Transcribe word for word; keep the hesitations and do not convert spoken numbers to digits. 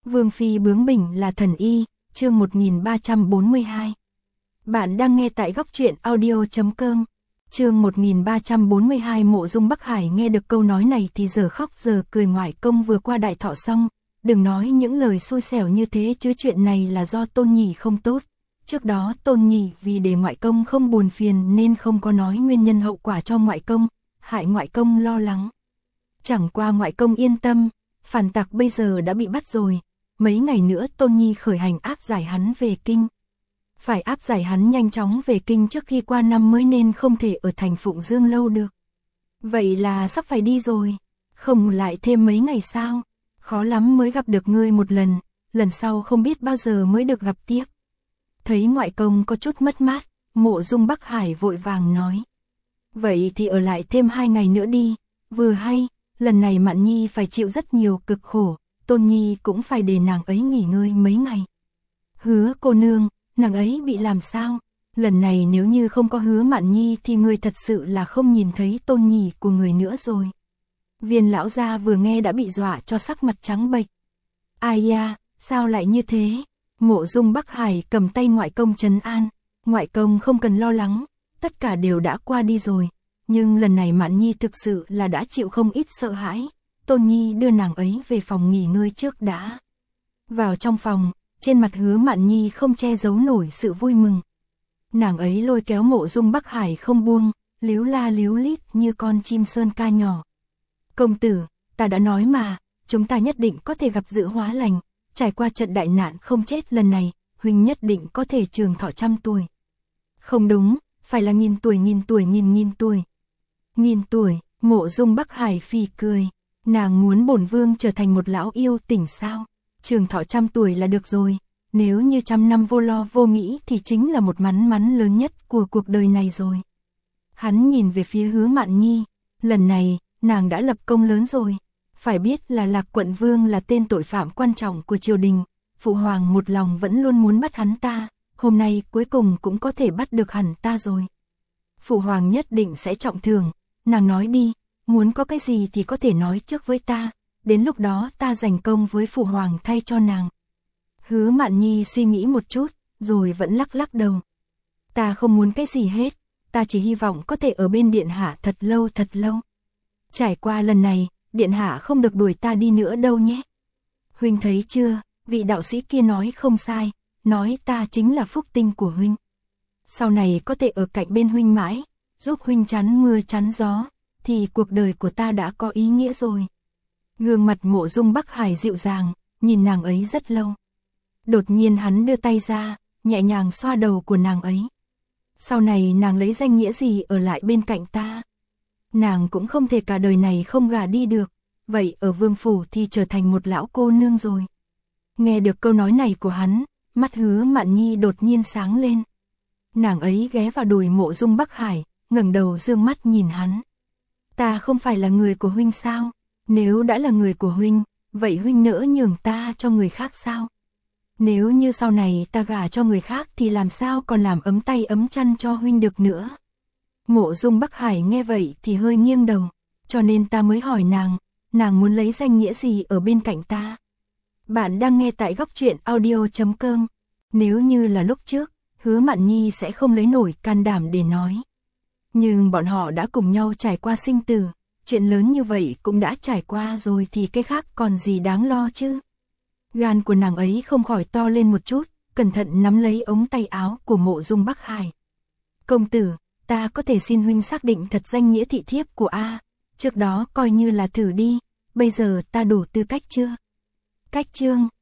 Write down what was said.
Vương phi bướng bỉnh là thần y, chương một nghìn ba trăm bốn mươi hai. Bạn đang nghe tại góc truyện audio chấm com. Chương một nghìn ba trăm bốn mươi hai. Mộ Dung Bắc Hải nghe được câu nói này thì giờ khóc giờ cười. Ngoại công vừa qua đại thọ xong, đừng nói những lời xui xẻo như thế chứ chuyện này là do Tôn Nhỉ không tốt. Trước đó Tôn Nhỉ vì để ngoại công không buồn phiền nên không có nói nguyên nhân hậu quả cho ngoại công, hại ngoại công lo lắng. Chẳng qua ngoại công yên tâm, phản tặc bây giờ đã bị bắt rồi, mấy ngày nữa Tôn Nhỉ khởi hành áp giải hắn về kinh. Phải áp giải hắn nhanh chóng về kinh trước khi qua năm mới nên không thể ở thành Phụng Dương lâu được. Vậy là sắp phải đi rồi, không lại thêm mấy ngày sao? Khó lắm mới gặp được ngươi một lần, lần sau không biết bao giờ mới được gặp tiếp. Thấy ngoại công có chút mất mát, Mộ Dung Bắc Hải vội vàng nói. Vậy thì ở lại thêm hai ngày nữa đi, vừa hay, lần này Mạn Nhi phải chịu rất nhiều cực khổ, Tôn Nhi cũng phải để nàng ấy nghỉ ngơi mấy ngày. Hứa cô nương, nàng ấy bị làm sao? Lần này nếu như không có Hứa Mạn Nhi thì người thật sự là không nhìn thấy Tôn Nhỉ của người nữa rồi. Viên lão gia vừa nghe đã bị dọa cho sắc mặt trắng bệch. Ai da, sao lại như thế? Mộ Dung Bắc Hải cầm tay ngoại công trấn an. Ngoại công không cần lo lắng, tất cả đều đã qua đi rồi. Nhưng lần này Mạn Nhi thực sự là đã chịu không ít sợ hãi. Tôn Nhi đưa nàng ấy về phòng nghỉ ngơi trước đã. Vào trong phòng, trên mặt Hứa Mạn Nhi không che giấu nổi sự vui mừng. Nàng ấy lôi kéo Mộ Dung Bắc Hải không buông, líu la líu lít như con chim sơn ca nhỏ. Công tử, ta đã nói mà, chúng ta nhất định có thể gặp dự hóa lành. Trải qua trận đại nạn không chết lần này, huynh nhất định có thể trường thọ trăm tuổi. Không đúng, phải là nghìn tuổi nghìn tuổi nghìn nghìn tuổi. Nghìn tuổi, Mộ Dung Bắc Hải phì cười. Nàng muốn bổn vương trở thành một lão yêu tỉnh sao? Trường thọ trăm tuổi là được rồi. Nếu như trăm năm vô lo vô nghĩ thì chính là một mắn mắn lớn nhất của cuộc đời này rồi. Hắn nhìn về phía Hứa Mạn Nhi. Lần này, nàng đã lập công lớn rồi. Phải biết là Lạc Quận Vương là tên tội phạm quan trọng của triều đình. Phụ hoàng một lòng vẫn luôn muốn bắt hắn ta. Hôm nay cuối cùng cũng có thể bắt được hẳn ta rồi. Phụ hoàng nhất định sẽ trọng thưởng. Nàng nói đi, muốn có cái gì thì có thể nói trước với ta. Đến lúc đó ta giành công với phụ hoàng thay cho nàng. Hứa Mạn Nhi suy nghĩ một chút, rồi vẫn lắc lắc đầu. Ta không muốn cái gì hết, ta chỉ hy vọng có thể ở bên điện hạ thật lâu thật lâu. Trải qua lần này, điện hạ không được đuổi ta đi nữa đâu nhé. Huynh thấy chưa, vị đạo sĩ kia nói không sai, nói ta chính là phúc tinh của huynh. Sau này có thể ở cạnh bên huynh mãi, giúp huynh chắn mưa chắn gió, thì cuộc đời của ta đã có ý nghĩa rồi. Gương mặt Mộ Dung Bắc Hải dịu dàng, nhìn nàng ấy rất lâu. Đột nhiên hắn đưa tay ra, nhẹ nhàng xoa đầu của nàng ấy. Sau này nàng lấy danh nghĩa gì ở lại bên cạnh ta? Nàng cũng không thể cả đời này không gả đi được, vậy ở vương phủ thì trở thành một lão cô nương rồi. Nghe được câu nói này của hắn, mắt Hứa Mạn Nhi đột nhiên sáng lên. Nàng ấy ghé vào đùi Mộ Dung Bắc Hải, ngẩng đầu dương mắt nhìn hắn. Ta không phải là người của huynh sao? Nếu đã là người của huynh, vậy huynh nỡ nhường ta cho người khác sao? Nếu như sau này ta gả cho người khác thì làm sao còn làm ấm tay ấm chân cho huynh được nữa? Mộ Dung Bắc Hải nghe vậy thì hơi nghiêng đầu, cho nên ta mới hỏi nàng, nàng muốn lấy danh nghĩa gì ở bên cạnh ta? Bạn đang nghe tại góc truyện audio chấm com. Nếu như là lúc trước, Hứa Mạn Nhi sẽ không lấy nổi can đảm để nói. Nhưng bọn họ đã cùng nhau trải qua sinh tử, chuyện lớn như vậy cũng đã trải qua rồi thì cái khác còn gì đáng lo chứ? Gan của nàng ấy không khỏi to lên một chút, cẩn thận nắm lấy ống tay áo của Mộ Dung Bắc Hải. Công tử, ta có thể xin huynh xác định thật danh nghĩa thị thiếp của A, trước đó coi như là thử đi, bây giờ ta đủ tư cách chưa? Cách chương,